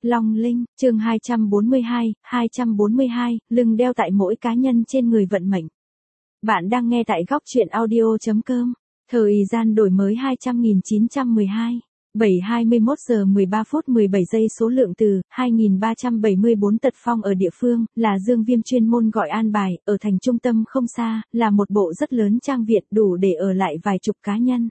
Long Linh, chương 242, lưng đeo tại mỗi cá nhân trên người vận mệnh. Bạn đang nghe tại góc truyện audio.com. Thời gian đổi mới 200.912. 7:21 giờ 13 phút 17 giây. Số lượng từ 2374. Tật Phong ở địa phương là Dương Viêm chuyên môn gọi an bài, ở thành trung tâm không xa, là một bộ rất lớn trang viện đủ để ở lại vài chục cá nhân.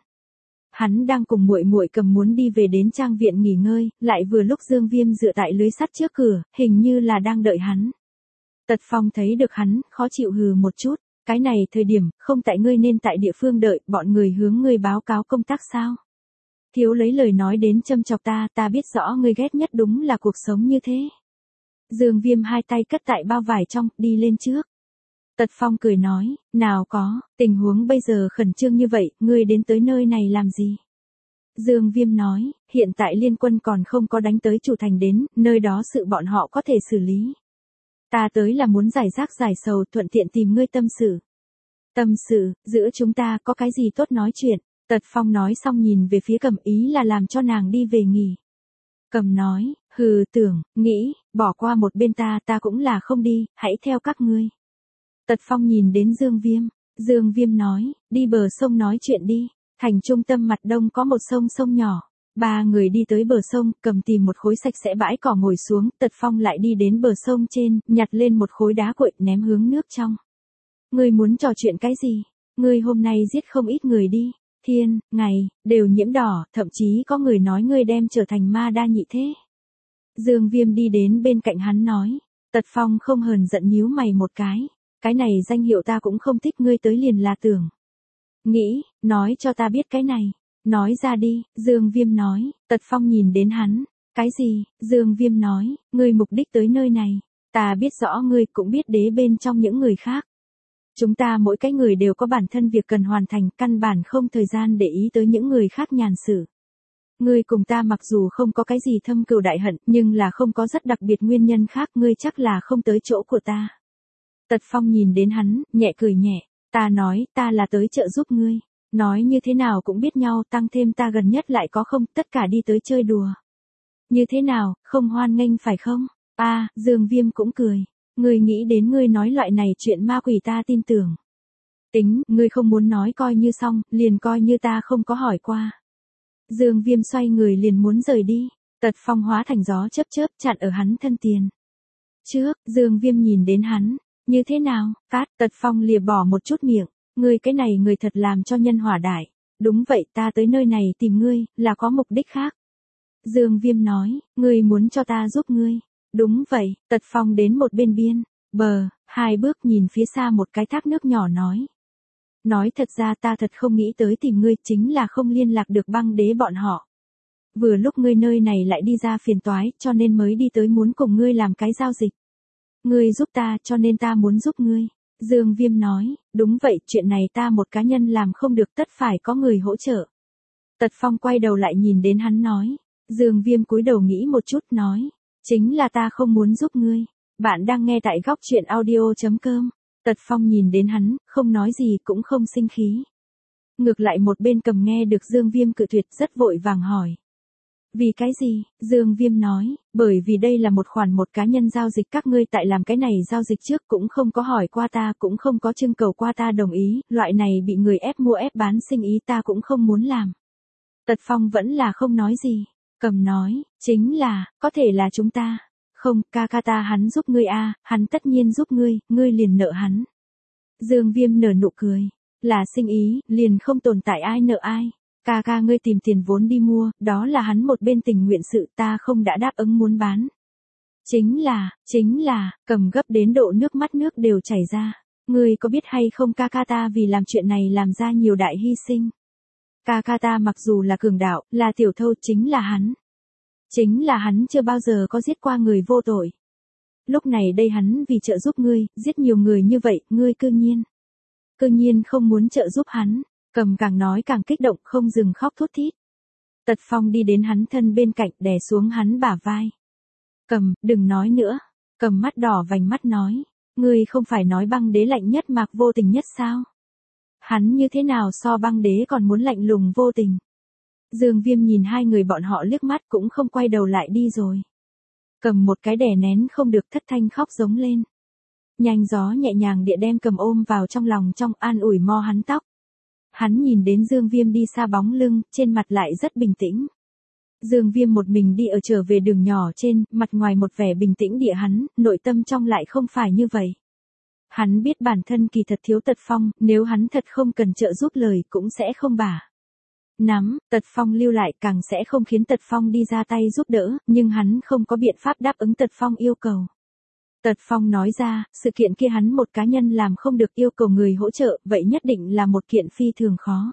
Hắn đang cùng muội muội Cầm muốn đi về đến trang viện nghỉ ngơi, lại vừa lúc Dương Viêm dựa tại lưới sắt trước cửa, hình như là đang đợi hắn. Tật Phong thấy được hắn, khó chịu hừ một chút, cái này thời điểm, không tại ngươi nên tại địa phương đợi, bọn người hướng ngươi báo cáo công tác sao? Thiếu lấy lời nói đến châm chọc ta biết rõ ngươi ghét nhất đúng là cuộc sống như thế. Dương Viêm hai tay cất tại bao vải trong, đi lên trước. Tật Phong cười nói, nào có, tình huống bây giờ khẩn trương như vậy, ngươi đến tới nơi này làm gì? Dương Viêm nói, hiện tại liên quân còn không có đánh tới chủ thành đến, nơi đó sự bọn họ có thể xử lý. Ta tới là muốn giải rác giải sầu, thuận tiện tìm ngươi tâm sự. Tâm sự, giữa chúng ta có cái gì tốt nói chuyện? Tật Phong nói xong nhìn về phía Cầm, ý là làm cho nàng đi về nghỉ. Cầm nói, tưởng, nghĩ, bỏ qua một bên ta cũng là không đi, hãy theo các ngươi. Tật Phong nhìn đến Dương Viêm nói, đi bờ sông nói chuyện đi. Thành trung tâm mặt đông có một sông nhỏ. Ba người đi tới bờ sông, Cầm tìm một khối sạch sẽ bãi cỏ ngồi xuống, Tật Phong lại đi đến bờ sông trên, nhặt lên một khối đá cuội ném hướng nước trong. Ngươi muốn trò chuyện cái gì? Ngươi hôm nay giết không ít người đi. Thiên, ngày, đều nhiễm đỏ, thậm chí có người nói ngươi đem trở thành ma đa nhị thế. Dương Viêm đi đến bên cạnh hắn nói. Tật Phong không hờn giận nhíu mày một cái này danh hiệu ta cũng không thích, ngươi tới liền là tưởng. Nghĩ, nói cho ta biết cái này. Nói ra đi, Dương Viêm nói. Tật Phong nhìn đến hắn. Cái gì? Dương Viêm nói, ngươi mục đích tới nơi này. Ta biết rõ ngươi cũng biết đế bên trong những người khác. Chúng ta mỗi cái người đều có bản thân việc cần hoàn thành, căn bản không thời gian để ý tới những người khác nhàn sự. Ngươi cùng ta mặc dù không có cái gì thâm cừu đại hận, nhưng là không có rất đặc biệt nguyên nhân khác, ngươi chắc là không tới chỗ của ta. Tật Phong nhìn đến hắn, nhẹ cười nhẹ. Ta nói, ta là tới trợ giúp ngươi. Nói như thế nào cũng biết nhau, tăng thêm ta gần nhất lại có không, tất cả đi tới chơi đùa. Như thế nào, không hoan nghênh phải không? Dương Viêm cũng cười. Ngươi nghĩ đến ngươi nói loại này chuyện ma quỷ ta tin tưởng. Tính, ngươi không muốn nói coi như xong, liền coi như ta không có hỏi qua. Dương Viêm xoay người liền muốn rời đi. Tật Phong hóa thành gió chớp chặn ở hắn thân tiền. Trước, Dương Viêm nhìn đến hắn. Như thế nào? Tật Phong lìa bỏ một chút miệng. Ngươi cái này người thật làm cho nhân hỏa đại. Đúng vậy, ta tới nơi này tìm ngươi, là có mục đích khác. Dương Viêm nói, ngươi muốn cho ta giúp ngươi. Đúng vậy, Tật Phong đến một bên biên bờ, hai bước nhìn phía xa một cái thác nước nhỏ nói. Nói thật ra ta thật không nghĩ tới tìm ngươi, chính là không liên lạc được băng đế bọn họ. Vừa lúc ngươi nơi này lại đi ra phiền toái, cho nên mới đi tới muốn cùng ngươi làm cái giao dịch. Ngươi giúp ta, cho nên ta muốn giúp ngươi. Dương Viêm nói, đúng vậy, chuyện này ta một cá nhân làm không được, tất phải có người hỗ trợ. Tật Phong quay đầu lại nhìn đến hắn nói. Dương Viêm cúi đầu nghĩ một chút nói. Chính là ta không muốn giúp ngươi. Bạn đang nghe tại góc truyện audio.com. Tật Phong nhìn đến hắn, không nói gì cũng không sinh khí. Ngược lại một bên Cầm nghe được Dương Viêm cự tuyệt rất vội vàng hỏi. Vì cái gì? Dương Viêm nói, bởi vì đây là một cá nhân giao dịch, các ngươi tại làm cái này giao dịch trước cũng không có hỏi qua ta, cũng không có trưng cầu qua ta đồng ý, loại này bị người ép mua ép bán sinh ý ta cũng không muốn làm. Tật Phong vẫn là không nói gì. Cầm nói, chính là, có thể là chúng ta. Không, ca ta hắn giúp ngươi hắn tất nhiên giúp ngươi liền nợ hắn. Dương Viêm nở nụ cười. Là sinh ý, liền không tồn tại ai nợ ai. Ca ngươi tìm tiền vốn đi mua, đó là hắn một bên tình nguyện sự, ta không đã đáp ứng muốn bán. Chính là, Cầm gấp đến độ nước mắt nước đều chảy ra. Ngươi có biết hay không, ca ta vì làm chuyện này làm ra nhiều đại hy sinh. Ca ta mặc dù là cường đạo, là tiểu thâu, chính là hắn chưa bao giờ có giết qua người vô tội. Lúc này đây hắn vì trợ giúp ngươi, giết nhiều người như vậy, ngươi cư nhiên không muốn trợ giúp hắn. Cầm càng nói càng kích động, không dừng khóc thút thít. Tật Phong đi đến hắn thân bên cạnh, đè xuống hắn bả vai. Cầm, đừng nói nữa. Cầm mắt đỏ vành mắt nói. Ngươi không phải nói băng đế lạnh nhất mạc vô tình nhất sao? Hắn như thế nào so băng đế còn muốn lạnh lùng vô tình? Dương Viêm nhìn hai người bọn họ liếc mắt cũng không quay đầu lại đi rồi. Cầm một cái đè nén không được thất thanh khóc giống lên. Nhanh gió nhẹ nhàng địa đem Cầm ôm vào trong lòng trong an ủi mo hắn tóc. Hắn nhìn đến Dương Viêm đi xa bóng lưng, trên mặt lại rất bình tĩnh. Dương Viêm một mình đi ở trở về đường nhỏ trên, mặt ngoài một vẻ bình tĩnh địa hắn, nội tâm trong lại không phải như vậy. Hắn biết bản thân kỳ thật thiếu Tật Phong, nếu hắn thật không cần trợ giúp lời cũng sẽ không bả. Nắm, Tật Phong lưu lại càng sẽ không khiến Tật Phong đi ra tay giúp đỡ, nhưng hắn không có biện pháp đáp ứng Tật Phong yêu cầu. Tật Phong nói ra, sự kiện kia hắn một cá nhân làm không được yêu cầu người hỗ trợ, vậy nhất định là một kiện phi thường khó.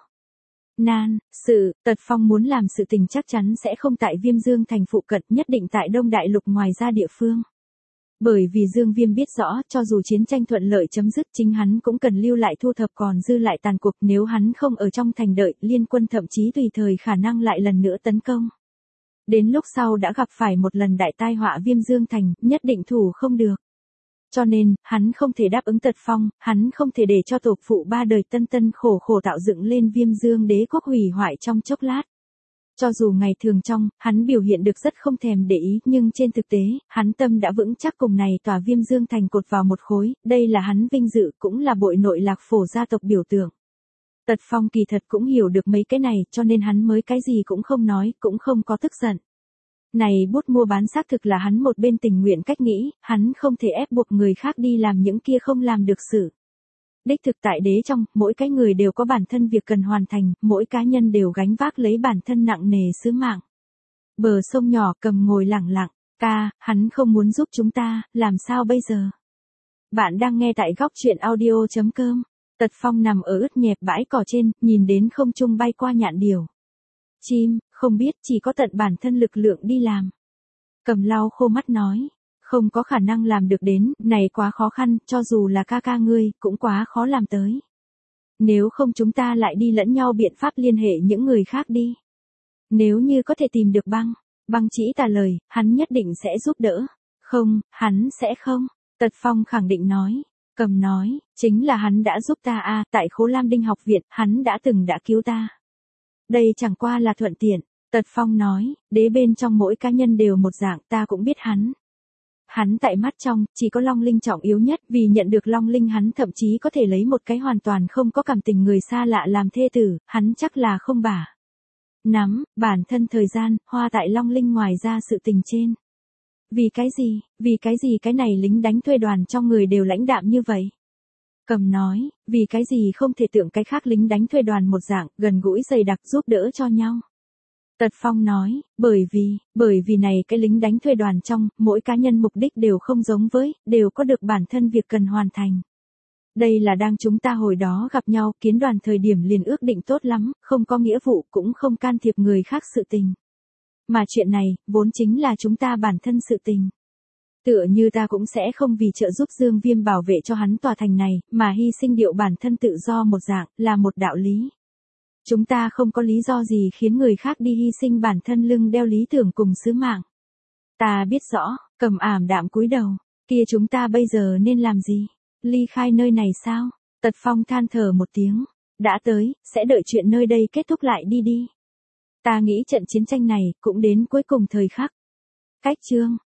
Tật Phong muốn làm sự tình chắc chắn sẽ không tại Viêm Dương thành phụ cận, nhất định tại Đông Đại Lục ngoài ra địa phương. Bởi vì Dương Viêm biết rõ, cho dù chiến tranh thuận lợi chấm dứt, chính hắn cũng cần lưu lại thu thập còn dư lại tàn cuộc, nếu hắn không ở trong thành đợi, liên quân thậm chí tùy thời khả năng lại lần nữa tấn công. Đến lúc sau đã gặp phải một lần đại tai họa Viêm Dương thành, nhất định thủ không được. Cho nên, hắn không thể đáp ứng Tật Phong, hắn không thể để cho tổ phụ ba đời tân tân khổ khổ tạo dựng lên Viêm Dương đế quốc hủy hoại trong chốc lát. Cho dù ngày thường trong, hắn biểu hiện được rất không thèm để ý, nhưng trên thực tế, hắn tâm đã vững chắc cùng này tòa Viêm Dương thành cột vào một khối, đây là hắn vinh dự, cũng là bội nội Lạc Phổ gia tộc biểu tượng. Tật Phong kỳ thật cũng hiểu được mấy cái này, cho nên hắn mới cái gì cũng không nói, cũng không có tức giận. Này bút mua bán xác thực là hắn một bên tình nguyện cách nghĩ, hắn không thể ép buộc người khác đi làm những kia không làm được sự. Đích thực tại đế trong, mỗi cái người đều có bản thân việc cần hoàn thành, mỗi cá nhân đều gánh vác lấy bản thân nặng nề sứ mạng. Bờ sông nhỏ Cầm ngồi lặng lặng, hắn không muốn giúp chúng ta, làm sao bây giờ? Bạn đang nghe tại góc truyện audio.com. Tật Phong nằm ở ướt nhẹp bãi cỏ trên, nhìn đến không trung bay qua nhạn điểu. Chim, không biết, chỉ có tận bản thân lực lượng đi làm. Cầm lau khô mắt nói, không có khả năng làm được đến, này quá khó khăn, cho dù là ca ca ngươi, cũng quá khó làm tới. Nếu không chúng ta lại đi lẫn nhau biện pháp liên hệ những người khác đi. Nếu như có thể tìm được băng chỉ tà lời, hắn nhất định sẽ giúp đỡ. Không, hắn sẽ không. Tật Phong khẳng định nói. Cầm nói, chính là hắn đã giúp ta tại Khố Lam Đinh học viện, hắn đã cứu ta. Đây chẳng qua là thuận tiện. Tật Phong nói, đế bên trong mỗi cá nhân đều một dạng, ta cũng biết hắn. Hắn tại mắt trong, chỉ có Long Linh trọng yếu nhất, vì nhận được Long Linh hắn thậm chí có thể lấy một cái hoàn toàn không có cảm tình người xa lạ làm thê tử, hắn chắc là không bả. Nắm, bản thân thời gian, hoa tại Long Linh ngoài ra sự tình trên. Vì cái gì cái này lính đánh thuê đoàn trong người đều lãnh đạm như vậy? Cầm nói, vì cái gì không thể tưởng cái khác lính đánh thuê đoàn một dạng, gần gũi dày đặc giúp đỡ cho nhau. Tật Phong nói, bởi vì này cái lính đánh thuê đoàn trong, mỗi cá nhân mục đích đều không giống với, đều có được bản thân việc cần hoàn thành. Đây là đang chúng ta hồi đó gặp nhau, kiến đoàn thời điểm liền ước định tốt lắm, không có nghĩa vụ cũng không can thiệp người khác sự tình. Mà chuyện này, vốn chính là chúng ta bản thân sự tình. Tựa như ta cũng sẽ không vì trợ giúp Dương Viêm bảo vệ cho hắn tòa thành này, mà hy sinh điệu bản thân tự do một dạng, là một đạo lý. Chúng ta không có lý do gì khiến người khác đi hy sinh bản thân lưng đeo lý tưởng cùng sứ mạng. Ta biết rõ, Cầm ảm đạm cúi đầu, kia chúng ta bây giờ nên làm gì? Ly khai nơi này sao? Tật Phong than thở một tiếng, đã tới, sẽ đợi chuyện nơi đây kết thúc lại đi. Ta nghĩ trận chiến tranh này cũng đến cuối cùng thời khắc. Cách chương